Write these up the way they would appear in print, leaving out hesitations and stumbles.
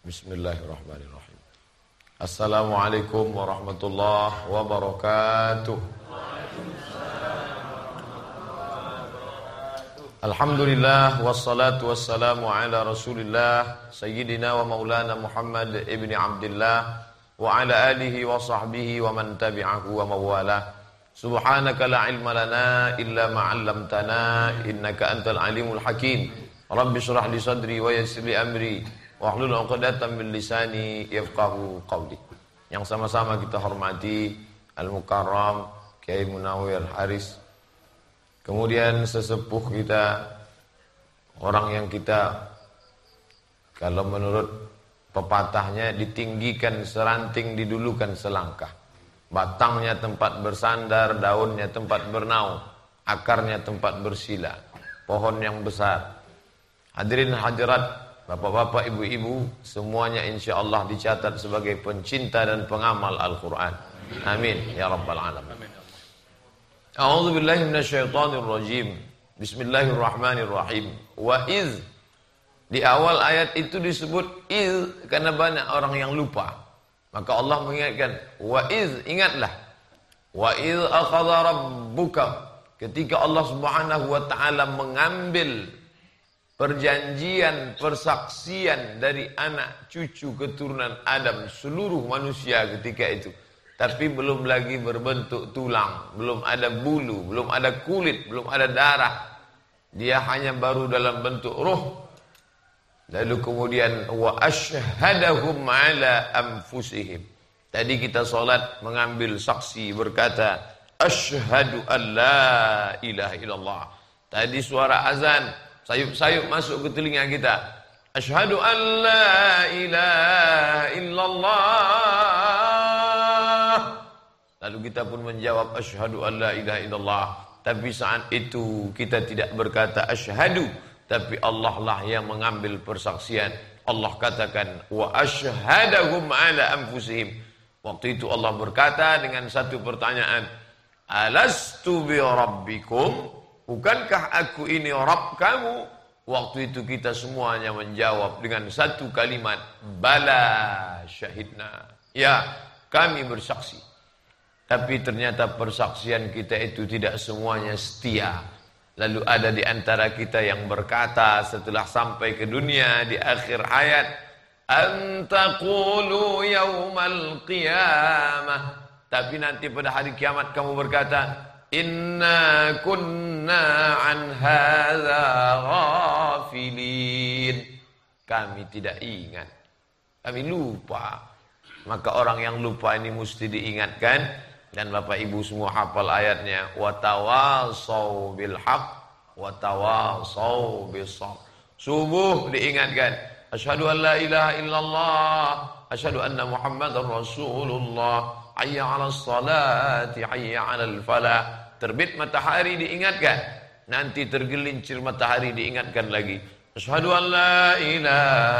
Bismillahirrahmanirrahim. Assalamualaikum warahmatullahi wabarakatuh. Alhamdulillah wassalatu wassalamu ala Rasulillah sayyidina wa maulana Muhammad ibni Abdullah wa ala alihi wa sahbihi wa man tabi'ahu wa mawalah. Subhanaka la ilma lana illa ma 'allamtana innaka antal alimul hakim. Rabbi shrah li sadri wa yassir li amri wahlul 'uqdatam min lisani yafqahu qawli. Yang sama-sama kita hormati Al-Mukarram Kiai Munawir Haris. Kemudian sesepuh kita, orang yang kita kalau menurut pepatahnya ditinggikan seranting, didulukan selangkah. Batangnya tempat bersandar, daunnya tempat bernaung, akarnya tempat bersila. Pohon yang besar. Hadirin hadirat, bapak-bapak, ibu-ibu, semuanya insya Allah dicatat sebagai pencinta dan pengamal Al-Quran. Amin ya rabbal alamin. A'udzu billahi minasyaitonir rajim. Bismillahirrahmanirrahim. Wa iz, di awal ayat itu disebut iz karena banyak orang yang lupa. Maka Allah mengingatkan, wa iz, ingatlah. Wa iz akhadha rabbuka, ketika Allah Subhanahu wa taala mengambil perjanjian, persaksian dari anak cucu keturunan Adam, seluruh manusia ketika itu. Tapi belum lagi berbentuk tulang, belum ada bulu, belum ada kulit, belum ada darah. Dia hanya baru dalam bentuk ruh. Lalu kemudian wa asyhadahum ala anfusihim. Tadi kita salat mengambil saksi berkata asyhadu an la ilaha illallah. Tadi suara azan sayup-sayup masuk ke telinga kita. Asyhadu an la ilaha illallah. Lalu kita pun menjawab asyhadu an la ilaha illallah. Tapi saat itu kita tidak berkata asyhadu, tapi Allah lah yang mengambil persaksian. Allah katakan wa asyhadahum ala anfusihim. Waktu itu Allah berkata dengan satu pertanyaan, alastu bi rabbikum, bukankah aku ini Rabb kamu? Waktu itu kita semuanya menjawab dengan satu kalimat, bala syahidna. Ya, kami bersaksi. Tapi ternyata persaksian kita itu tidak semuanya setia. Lalu ada di antara kita yang berkata setelah sampai ke dunia di akhir hayat, antaqulu yaumal qiyamah. Tapi nanti pada hari kiamat kamu berkata, inna kunna an hadza ghafilin. Kami tidak ingat, kami lupa. Maka orang yang lupa ini mesti diingatkan. Dan Bapak Ibu semua hafal ayatnya, wa tawasau bil haq wa tawasau bis sabr. Subuh diingatkan, asyhadu an la ilaha illallah, asyhadu anna muhammadar rasulullah, hayya 'alas salati, hayya 'alal falah. Terbit matahari diingatkan, nanti tergelincir matahari diingatkan lagi, asyhadu an la ilaha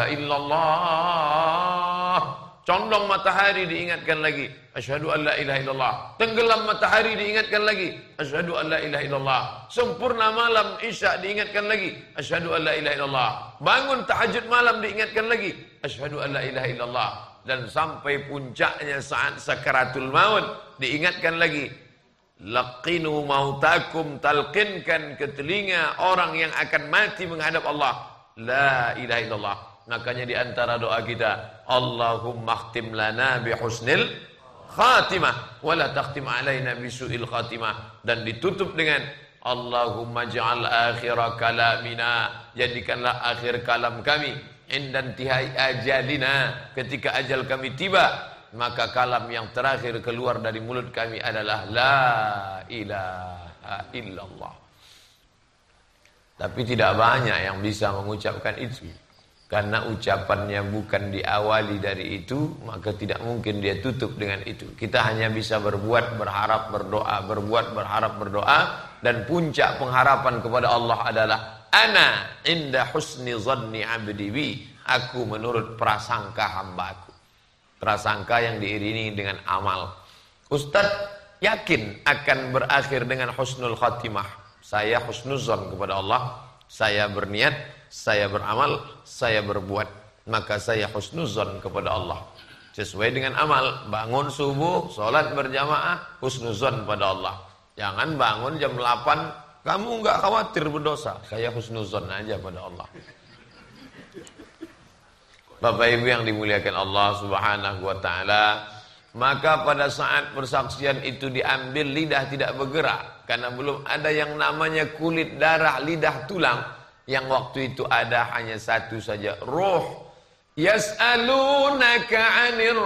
illallah. Condong matahari diingatkan lagi, asyhadu an la ilaha illallah. Tenggelam matahari diingatkan lagi, asyhadu an la ilaha illallah. Sempurna malam isya diingatkan lagi, asyhadu an la ilaha illallah. Bangun tahajud malam diingatkan lagi, asyhadu an la ilaha illallah. Dan sampai puncaknya saat sakaratul maut diingatkan lagi, laqinu mautakum, talqinkan ke telinga orang yang akan mati menghadap Allah, la ilaha illallah. Makanya di antara doa kita, Allahumma khtim lana bi husnil khatimah wa la takhtim alaina bi su'il khatimah. Dan ditutup dengan Allahumma ja'al akhira kalamina, jadikanlah akhir kalam kami indan tihai ajalina, ketika ajal kami tiba, maka kalam yang terakhir keluar dari mulut kami adalah la ilaha illallah. Tapi tidak banyak yang bisa mengucapkan itu. Karena ucapannya bukan diawali dari itu, maka tidak mungkin dia tutup dengan itu. Kita hanya bisa berbuat, berharap, berdoa, berbuat, berharap, berdoa. Dan puncak pengharapan kepada Allah adalah ana inda husni zanni abdi bi, aku menurut prasangka hambaku. Prasangka yang diiringi dengan amal. Ustaz yakin akan berakhir dengan husnul khatimah. Saya husnuzan kepada Allah, saya berniat, saya beramal, saya berbuat. maka saya husnuzon kepada Allah. Sesuai dengan amal, bangun subuh, sholat berjamaah, husnuzon pada Allah. Jangan bangun jam 8, kamu nggak khawatir berdosa, saya husnuzon aja pada Allah. Bapak Ibu yang dimuliakan Allah Subhanahu wa taala, maka pada saat persaksian itu diambil, lidah tidak bergerak karena belum ada yang namanya kulit, darah, lidah, tulang. Yang waktu itu ada hanya satu saja, ruh. Yas'alunaka 'anir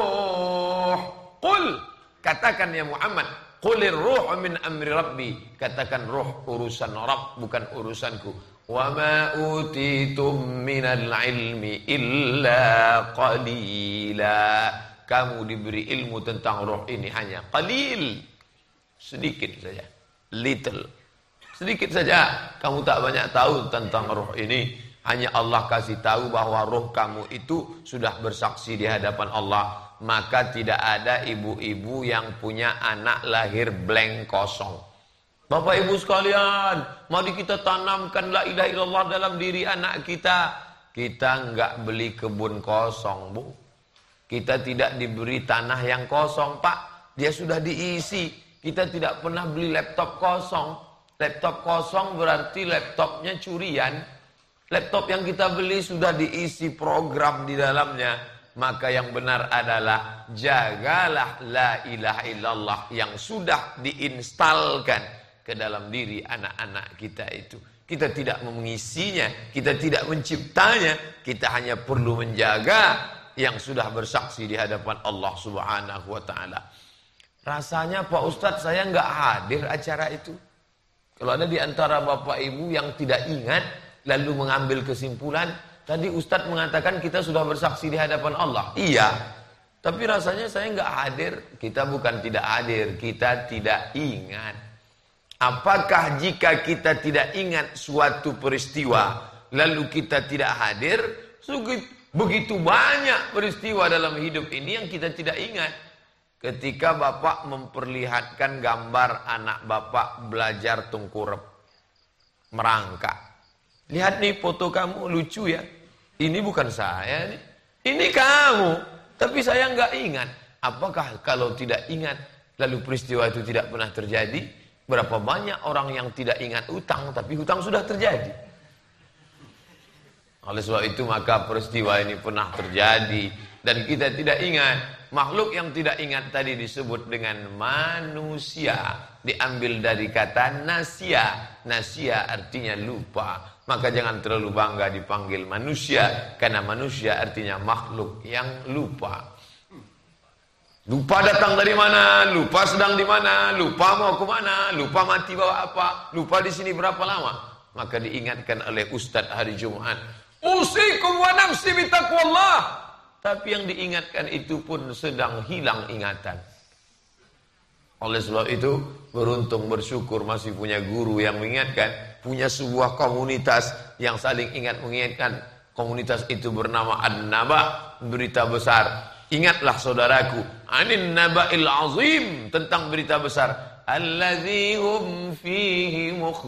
ruh. Qul, katakan ya Muhammad, qulir ruh min amri rabbi. Katakan ruh urusan Rabb, bukan urusanku. Wa ma utitum minal ilmi illa qalila. Kamu diberi ilmu tentang ruh ini hanya qalil, sedikit saja, little, sedikit saja. Kamu tak banyak tahu tentang ruh ini. Hanya Allah kasih tahu bahwa ruh kamu itu sudah bersaksi di hadapan Allah. Maka tidak ada ibu-ibu yang punya anak lahir blank, kosong. Bapak Ibu sekalian, mari kita tanamkan la ilaha illallah dalam diri anak kita. Kita enggak beli kebun kosong, Bu. Kita tidak diberi tanah yang kosong, Pak. Dia sudah diisi. Kita tidak pernah beli laptop kosong. Laptop kosong berarti laptopnya curian. Laptop yang kita beli sudah diisi program di dalamnya. Maka yang benar adalah jagalah la ilaha illallah yang sudah diinstalkan ke dalam diri anak-anak kita itu. Kita tidak mengisinya, kita tidak menciptanya, kita hanya perlu menjaga yang sudah bersaksi di hadapan Allah Subhanahu wa taala. Rasanya Pak Ustadz saya nggak hadir acara itu. Kalau ada di antara Bapak Ibu yang tidak ingat lalu mengambil kesimpulan, tadi Ustadz mengatakan kita sudah bersaksi di hadapan Allah. Iya, tapi rasanya saya nggak hadir. Kita bukan tidak hadir, kita tidak ingat. Apakah jika kita tidak ingat suatu peristiwa lalu kita tidak hadir? Begitu banyak peristiwa dalam hidup ini yang kita tidak ingat. Ketika Bapak memperlihatkan gambar anak Bapak belajar tengkurap, merangkak. Lihat nih foto kamu, lucu ya. Ini bukan saya nih, ini kamu. Tapi saya nggak ingat. Apakah kalau tidak ingat lalu peristiwa itu tidak pernah terjadi? Berapa banyak orang yang tidak ingat utang, tapi hutang sudah terjadi. Oleh sebab itu maka peristiwa ini pernah terjadi dan kita tidak ingat. Makhluk yang tidak ingat tadi disebut dengan manusia. Diambil dari kata nasia. Nasia artinya lupa. Maka jangan terlalu bangga dipanggil manusia. Karena manusia artinya makhluk yang lupa. Lupa datang dari mana, lupa sedang di mana, lupa mau ke mana, lupa mati bawa apa, lupa di sini berapa lama. Maka diingatkan oleh Ustadz hari Jumat, usikum wa nafsi bitaqwallah. Tapi yang diingatkan itu pun sedang hilang ingatan. Oleh sebab itu beruntung, bersyukur masih punya guru yang mengingatkan, punya sebuah komunitas yang saling ingat mengingatkan. Komunitas itu bernama An-Naba, berita besar. Ingatlah saudaraku, anin naba'il azim, tentang berita besar. Alladzi hum fihi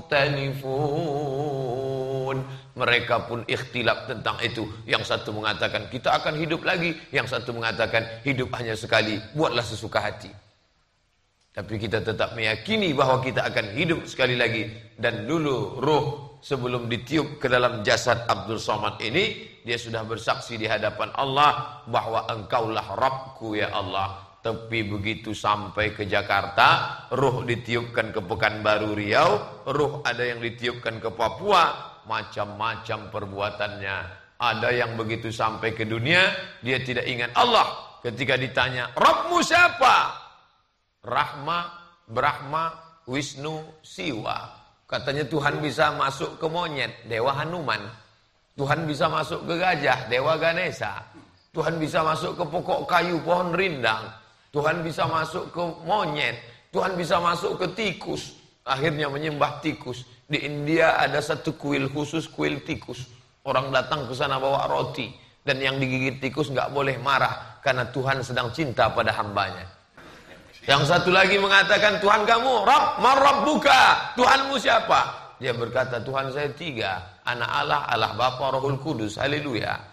mukhtalifun. Mereka pun ikhtilaf tentang itu. Yang satu mengatakan kita akan hidup lagi, yang satu mengatakan hidup hanya sekali, buatlah sesuka hati. Tapi kita tetap meyakini bahwa kita akan hidup sekali lagi. Dan dulu ruh sebelum ditiup ke dalam jasad Abdul Somad ini, dia sudah bersaksi di hadapan Allah bahwa engkaulah Rabbku ya Allah. Tapi begitu sampai ke Jakarta, ruh ditiupkan ke Pekanbaru Riau, ruh ada yang ditiupkan ke Papua, macam-macam perbuatannya. Ada yang begitu sampai ke dunia, dia tidak ingat Allah. Ketika ditanya, Rabbmu siapa? Rahma, Brahma, Wisnu, Siwa. Katanya Tuhan bisa masuk ke monyet, Dewa Hanuman. Tuhan bisa masuk ke gajah, Dewa Ganesha. Tuhan bisa masuk ke pokok kayu, pohon rindang. Tuhan bisa masuk ke monyet. Tuhan bisa masuk ke tikus. Akhirnya menyembah tikus. Di India ada satu kuil khusus, kuil tikus. Orang datang ke sana bawa roti. Dan yang digigit tikus nggak boleh marah. Karena Tuhan sedang cinta pada hambanya. Yang satu lagi mengatakan, Tuhan kamu, Rabb, marrabbuka, Tuhanmu siapa? Dia berkata, Tuhan saya 3, Anak Allah, Allah Bapa, Rohul Kudus, haleluya.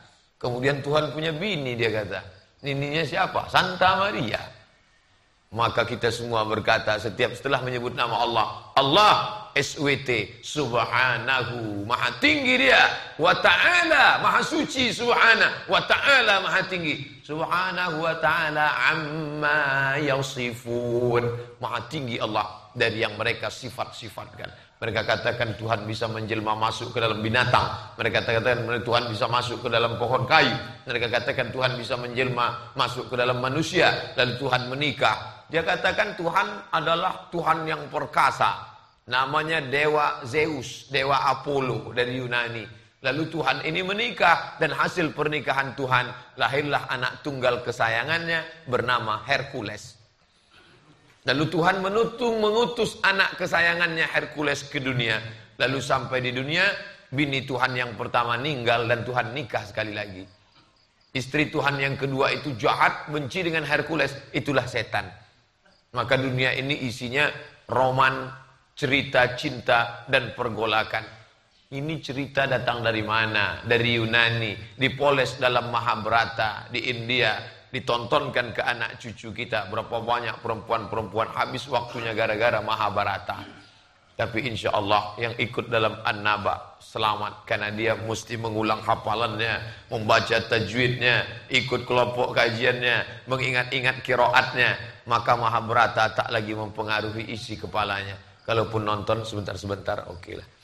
Kemudian Tuhan punya bini, dia kata. Nininya siapa? Santa Maria. Maka kita semua berkata setelah menyebut nama Allah, Allah SWT, subhanahu, maha tinggi dia, wa ta'ala, maha suci, subhanahu, wa ta'ala, maha tinggi, subhanahu wa ta'ala, amma yasifun, maha tinggi Allah dari yang mereka sifat-sifatkan. Mereka katakan Tuhan bisa menjelma masuk ke dalam binatang. Mereka katakan Tuhan bisa masuk ke dalam pohon kayu. Mereka katakan Tuhan bisa menjelma masuk ke dalam manusia. Lalu Tuhan menikah. Dia katakan Tuhan adalah Tuhan yang perkasa. Namanya Dewa Zeus, Dewa Apollo dari Yunani. Lalu Tuhan ini menikah, dan hasil pernikahan Tuhan lahirlah anak tunggal kesayangannya bernama Hercules. Lalu Tuhan mengutus anak kesayangannya Hercules ke dunia. Lalu sampai di dunia, bini Tuhan yang pertama meninggal dan Tuhan nikah sekali lagi. Istri Tuhan yang kedua itu jahat, benci dengan Hercules, itulah setan. Maka dunia ini isinya roman, cerita cinta dan pergolakan. Ini cerita datang dari mana? Dari Yunani, dipoles dalam Mahabharata di India, ditontonkan ke anak cucu kita. Berapa banyak perempuan-perempuan habis waktunya gara-gara Mahabharata. Tapi insya Allah yang ikut dalam An-Naba selamat, karena dia mesti mengulang hafalannya, membaca tajwidnya, ikut kelompok kajiannya, mengingat-ingat qiraatnya. Maka Mahabharata tak lagi mempengaruhi isi kepalanya. Kalaupun nonton sebentar-sebentar, oke lah.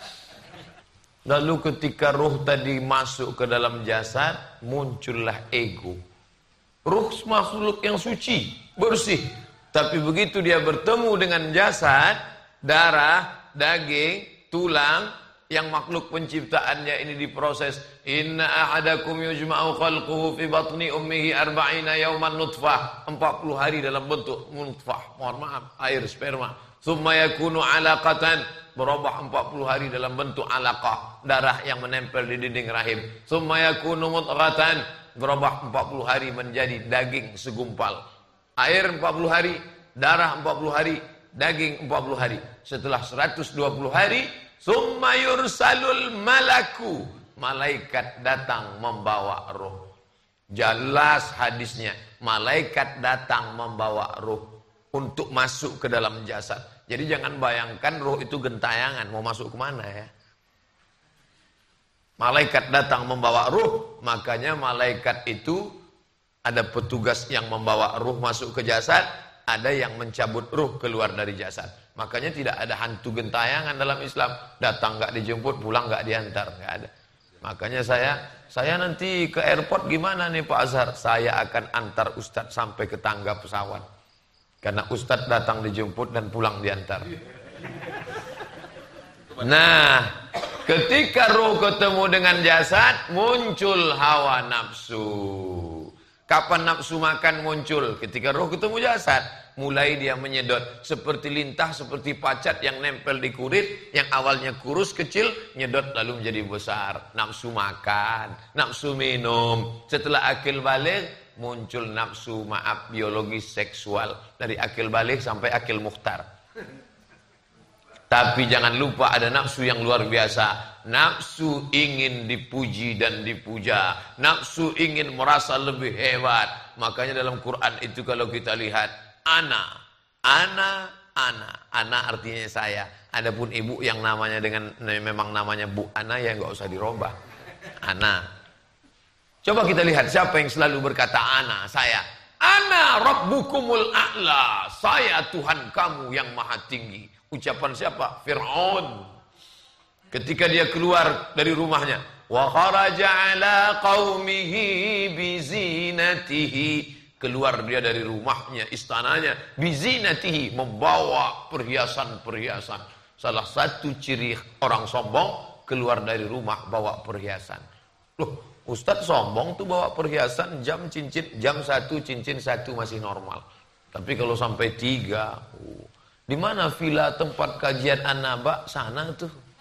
Lalu ketika ruh tadi masuk ke dalam jasad, muncullah ego. Ruh makhluk yang suci, bersih. Tapi begitu dia bertemu dengan jasad, darah, daging, tulang, yang makhluk penciptaannya ini diproses. Inna ahadakum yujma'u khalquhu fi batni ummihi 40 yawman nutfah. 40 hari dalam bentuk nutfah. Mohon maaf, air sperma. Tsumma yakunu 'alaqatan, berubah 40 hari dalam bentuk alaqah, darah yang menempel di dinding rahim. Tsumma yakunu mudghatan, berubah 40 hari menjadi daging segumpal. Air 40 hari, darah 40 hari, daging 40 hari. Setelah 120 hari, tsumma yursalul malaku, malaikat datang membawa roh. Jelas hadisnya, malaikat datang membawa roh untuk masuk ke dalam jasad. Jadi jangan bayangkan roh itu gentayangan, mau masuk kemana ya. Malaikat datang membawa roh, makanya malaikat itu ada petugas yang membawa roh masuk ke jasad, ada yang mencabut roh keluar dari jasad. Makanya tidak ada hantu gentayangan dalam Islam. Datang nggak dijemput, pulang nggak diantar, nggak ada. Makanya saya nanti ke airport gimana nih Pak Azhar? Saya akan antar Ustadz sampai ke tangga pesawat. Karena Ustadz datang dijemput dan pulang diantar. Nah, ketika roh ketemu dengan jasad, muncul hawa nafsu. Kapan nafsu makan muncul? Ketika roh ketemu jasad. Mulai dia menyedot seperti lintah, seperti pacat yang nempel di kulit, yang awalnya kurus kecil, nyedot lalu menjadi besar. Nafsu makan, nafsu minum. Setelah akil balik, muncul nafsu biologis seksual. Dari akil balik sampai akil mukhtar. Tapi jangan lupa ada nafsu yang luar biasa. Nafsu ingin dipuji dan dipuja. Nafsu ingin merasa lebih hebat. Makanya dalam Quran itu kalau kita lihat, Ana artinya saya. Adapun ibu yang namanya memang namanya Bu Ana, ya nggak usah dirubah. Ana. Coba kita lihat siapa yang selalu berkata Ana, saya. Ana Rabbukumul A'la, saya Tuhan kamu yang maha tinggi. Ucapan siapa? Fir'aun. Ketika dia keluar dari rumahnya, wa kharaja ala qaumihi bizinatihi. Keluar dia dari rumahnya, istananya, bizinatihi, membawa perhiasan-perhiasan. Salah satu ciri orang sombong, keluar dari rumah bawa perhiasan. Loh, Ustadz sombong tuh bawa perhiasan, jam 1 cincin 1 masih normal. Tapi kalau sampai 3, di mana villa tempat kajian An-Naba? Sana tuh.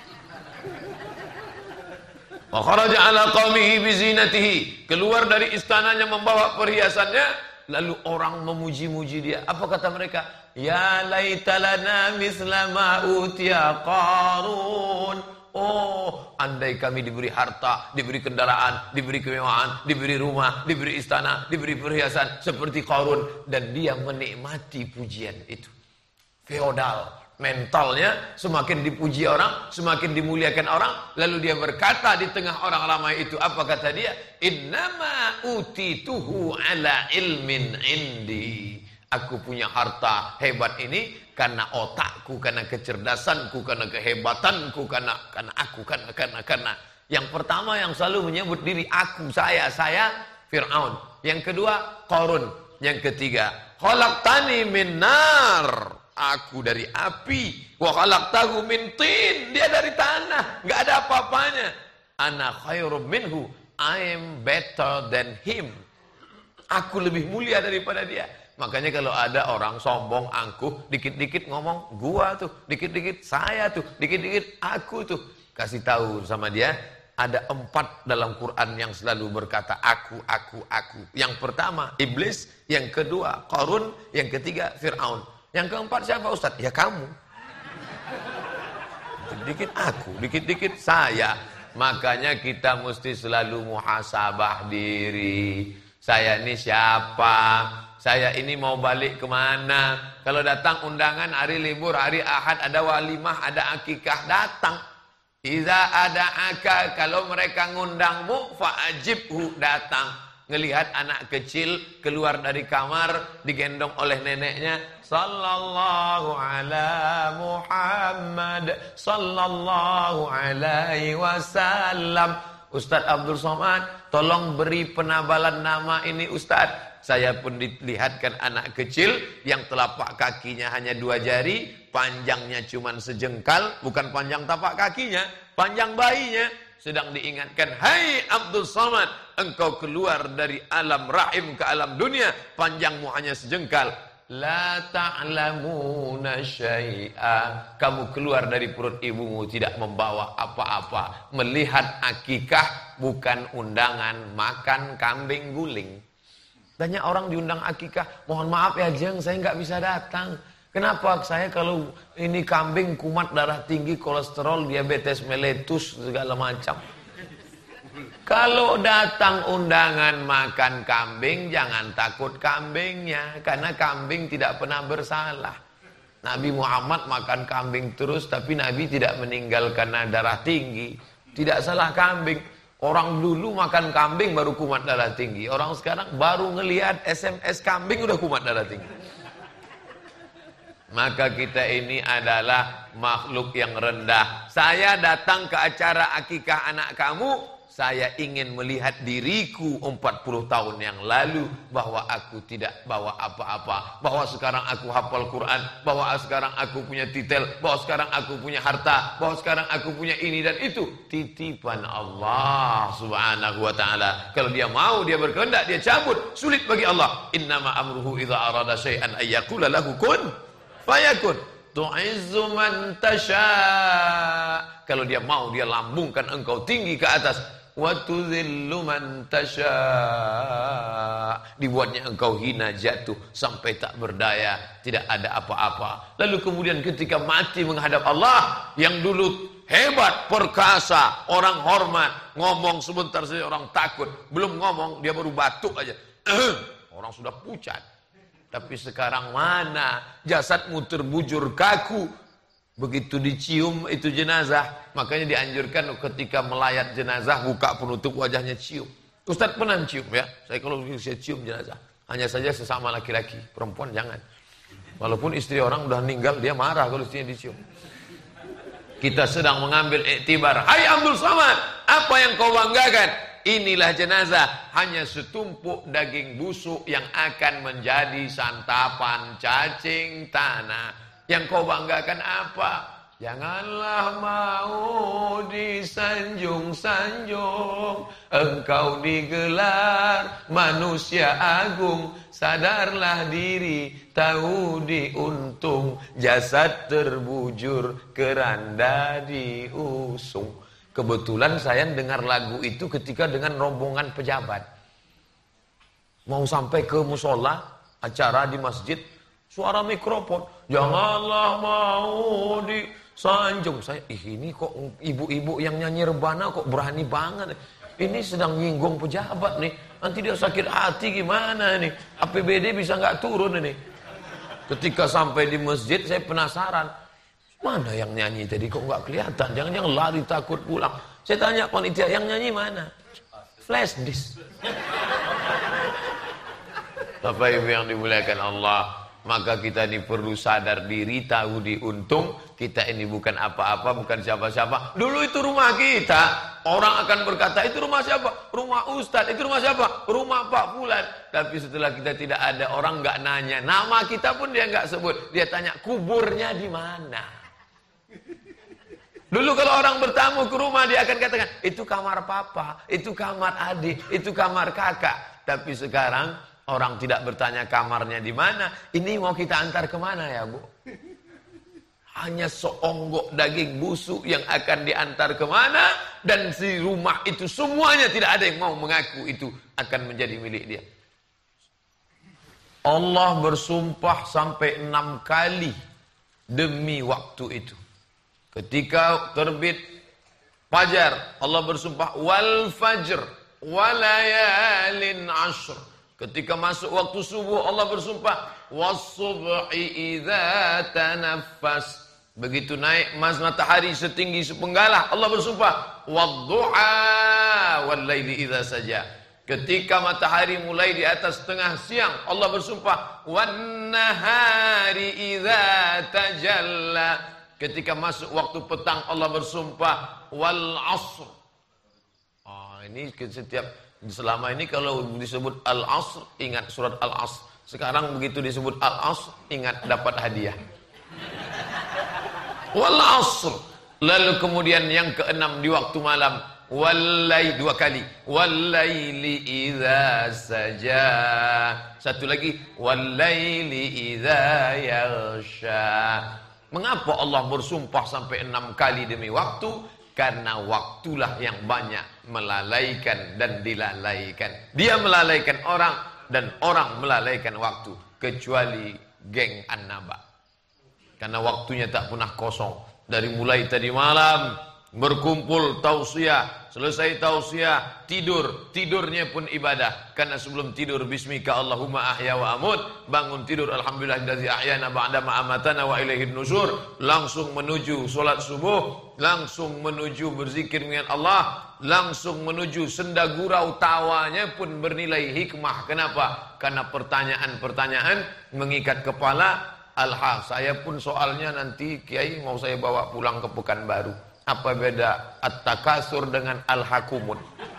Wa kharaja ala qaumihi bizinatihi, keluar dari istananya membawa perhiasannya, lalu orang memuji-muji dia. Apa kata mereka? Ya laitalana misla ma utiya Qarun. Oh, andai kami diberi harta, diberi kendaraan, diberi kemewahan, diberi rumah, diberi istana, diberi perhiasan seperti Qarun, dan dia menikmati pujian itu. Feodal. Mentalnya semakin dipuji orang, semakin dimuliakan orang, lalu dia berkata di tengah orang ramai itu, apa kata dia? Innama utituhu ala ilmin indi. Aku punya harta hebat ini karena otakku, karena kecerdasanku, karena kehebatanku, karena aku, karena. Yang pertama yang selalu menyebut diri aku, saya Fir'aun. Yang kedua Qarun. Yang ketiga, khalaqtani min nar. Aku dari api, wa khalaqtahu min tin, dia dari tanah, enggak ada apa-apanya. Ana khairum minhu, I am better than him. Aku lebih mulia daripada dia. Makanya kalau ada orang sombong, angkuh, dikit-dikit ngomong gua tuh, dikit-dikit saya tuh, dikit-dikit aku tuh, kasih tahu sama dia, ada 4 dalam Quran yang selalu berkata aku. Yang pertama iblis, yang kedua Qarun, yang ketiga Fir'aun. Yang keempat siapa Ustaz? Ya kamu. Dikit-dikit aku, dikit-dikit saya. Makanya kita mesti selalu muhasabah diri. Saya ini siapa? Saya ini mau balik kemana? Kalau datang undangan hari libur, hari Ahad, ada walimah, ada akikah, datang. Iza ada akal, kalau mereka ngundangmu, fa'ajibhu, datang. Ngelihat anak kecil keluar dari kamar digendong oleh neneknya, sallallahu ala Muhammad sallallahu alaihi wasallam. Ustaz Abdul Somad, tolong beri penabalan nama ini Ustaz. Saya pun dilihatkan anak kecil yang telapak kakinya hanya 2 jari, panjangnya cuma sejengkal, bukan panjang tapak kakinya, panjang bayinya. Sedang diingatkan, hai Abdul Somad, engkau keluar dari alam rahim ke alam dunia, panjangmu hanya sejengkal. La ta'lamuna syai'a. Kamu keluar dari perut ibumu tidak membawa apa-apa. Melihat akikah bukan undangan makan kambing guling. Banyak orang diundang akikah, mohon maaf ya Jeng, saya nggak bisa datang. Kenapa? Saya kalau ini kambing kumat, darah tinggi, kolesterol, diabetes meletus, segala macam. Kalau datang undangan makan kambing, jangan takut kambingnya, karena kambing tidak pernah bersalah. Nabi Muhammad makan kambing terus, tapi Nabi tidak meninggal karena darah tinggi. Tidak salah kambing. Orang dulu makan kambing baru kumat darah tinggi. Orang sekarang baru ngelihat SMS kambing udah kumat darah tinggi. Maka kita ini adalah makhluk yang rendah. Saya datang ke acara akikah anak kamu, saya ingin melihat diriku 40 tahun yang lalu, bahwa aku tidak bawa apa-apa, bahwa sekarang aku hafal Quran, bahwa sekarang aku punya titel, bahwa sekarang aku punya harta, bahwa sekarang aku punya ini dan itu. Titipan Allah subhanahu wa ta'ala. Kalau dia mau, dia berkehendak, dia cabut. Sulit bagi Allah. Innama amruhu idza arada syai'an ayyaqula lahu kun fayakun. Tu'izzu man tasha. Kalau dia mau, dia lambungkan engkau tinggi ke atas. Wa tudzillu man tasha. Dibuatnya engkau hina, jatuh sampai tak berdaya, tidak ada apa-apa. Lalu kemudian ketika mati menghadap Allah, yang dulu hebat, perkasa, orang hormat, ngomong sebentar saja orang takut, belum ngomong dia baru batuk aja, orang sudah pucat. Tapi sekarang mana? Jasadmu terbujur kaku. Begitu dicium itu jenazah. Makanya dianjurkan ketika melayat jenazah, buka penutup wajahnya, cium. Ustaz pernah cium ya. Saya kalau saya cium jenazah, hanya saja sesama laki-laki, perempuan jangan. Walaupun istri orang udah meninggal, dia marah kalau istrinya dicium. Kita sedang mengambil iktibar. Hai Abdul Somad, apa yang kau banggakan? Inilah jenazah, hanya setumpuk daging busuk yang akan menjadi santapan cacing tanah. Yang kau banggakan apa? Janganlah mau disanjung-sanjung, engkau digelar manusia agung. Sadarlah diri, tahu diuntung, jasad terbujur, keranda diusung. Kebetulan saya dengar lagu itu ketika dengan rombongan pejabat. Mau sampai ke musola, acara di masjid, suara mikrofon. Janganlah mau Sanjung saya, ini kok ibu-ibu yang nyanyi rebana kok berani banget. Ini sedang nyinggung pejabat nih. Nanti dia sakit hati gimana nih? APBD bisa nggak turun ini? Ketika sampai di masjid saya penasaran. Mana yang nyanyi tadi kok nggak kelihatan? Jangan-jangan lari takut pulang. Saya tanya panitia, yang nyanyi mana? Flash disk. Bapak Ibu yang dimuliakan Allah, maka kita ini perlu sadar diri, tahu diuntung. Kita ini bukan apa-apa, bukan siapa-siapa. Dulu itu rumah kita. Orang akan berkata, itu rumah siapa? Rumah Ustadz. Itu rumah siapa? Rumah Pak Fulan. Tapi setelah kita tidak ada, orang nggak nanya. Nama kita pun dia nggak sebut. Dia tanya, kuburnya di mana? Dulu kalau orang bertamu ke rumah, dia akan katakan, itu kamar papa, itu kamar adik, itu kamar kakak. Tapi sekarang, orang tidak bertanya kamarnya di mana. Ini mau kita antar kemana ya Bu? Hanya seonggok daging busuk yang akan diantar kemana. Dan si rumah itu semuanya tidak ada yang mau mengaku itu akan menjadi milik dia. Allah bersumpah sampai 6 kali demi waktu itu. Ketika terbit fajar, Allah bersumpah wal fajr walayalin ashr. Ketika masuk waktu subuh, Allah bersumpah was-subhi idza tanaffas. Begitu naik matahari setinggi sepenggalah, Allah bersumpah wad-duha wal-laili idza saja. Ketika matahari mulai di atas tengah siang, Allah bersumpah wan-nahari idza tajalla. Ketika masuk waktu petang, Allah bersumpah wal asr. Ini setiap selama ini kalau disebut al asr ingat surat al asr. Sekarang begitu disebut al asr ingat dapat hadiah. Wal asr. Lalu kemudian yang keenam di waktu malam, wallai 2 kali. Wallaili idza saja. Satu lagi wallaili idza yaghsha. Mengapa Allah bersumpah sampai 6 kali demi waktu? Karena waktulah yang banyak melalaikan dan dilalaikan. Dia melalaikan orang dan orang melalaikan waktu. Kecuali geng An-Naba. Karena waktunya tak pernah kosong. Dari mulai tadi malam berkumpul tausiah, selesai tausiah tidurnya pun ibadah. Karena sebelum tidur bismika Allahumma ahya wa amut, bangun tidur alhamdulillahillazi ahyana ba'da ma amatana wa ilaihin nusyur, langsung menuju salat subuh, langsung menuju berzikir dengan Allah, langsung menuju senda gurau tawanya pun bernilai hikmah. Kenapa? Karena pertanyaan-pertanyaan mengikat kepala. Saya pun soalnya nanti Kiai mau saya bawa pulang ke Pekanbaru. Apa beda at-takasur dengan al-hakumun?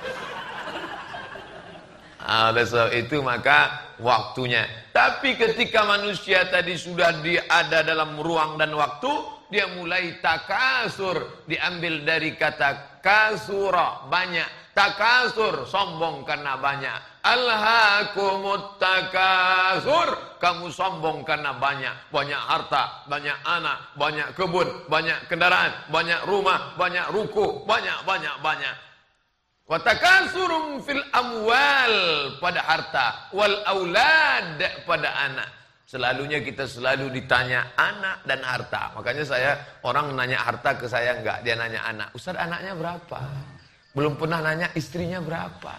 Oleh sebab itu maka waktunya. Tapi ketika manusia tadi sudah ada dalam ruang dan waktu, dia mulai takasur. Diambil dari kata kasura, banyak. Takasur, sombong karena banyak. Alhaakumut takasur, kamu sombong karena banyak. Banyak harta, banyak anak, banyak kebun, banyak kendaraan, banyak rumah, banyak ruku, banyak. Wa takasurum fil amwal, pada harta, wal aulad, pada anak. Selalunya kita selalu ditanya anak dan harta. Makanya orang nanya harta ke saya enggak, dia nanya anak. Ustaz, anaknya berapa? Belum pernah nanya istrinya berapa.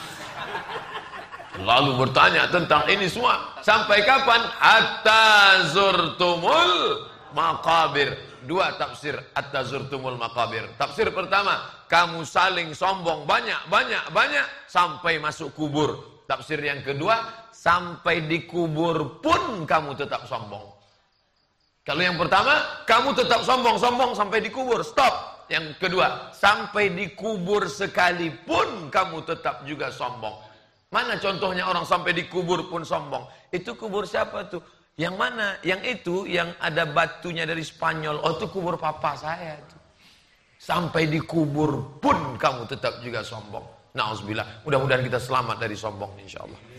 Lalu bertanya tentang ini semua. Sampai kapan? Hatta zurtumul maqabir. 2 tafsir hatta zurtumul maqabir. Tafsir pertama, kamu saling sombong banyak sampai masuk kubur. Tafsir yang kedua, sampai di kubur pun kamu tetap sombong. Kalau yang pertama, kamu tetap sombong sampai di kubur, stop. Yang kedua, sampai di kubur sekalipun kamu tetap juga sombong. Mana contohnya orang sampai di kubur pun sombong? Itu kubur siapa tuh? Yang mana? Yang itu yang ada batunya dari Spanyol. Oh, itu kubur papa saya tuh. Sampai di kubur pun kamu tetap juga sombong. Nauzubillah. Mudah-mudahan kita selamat dari sombong insyaallah.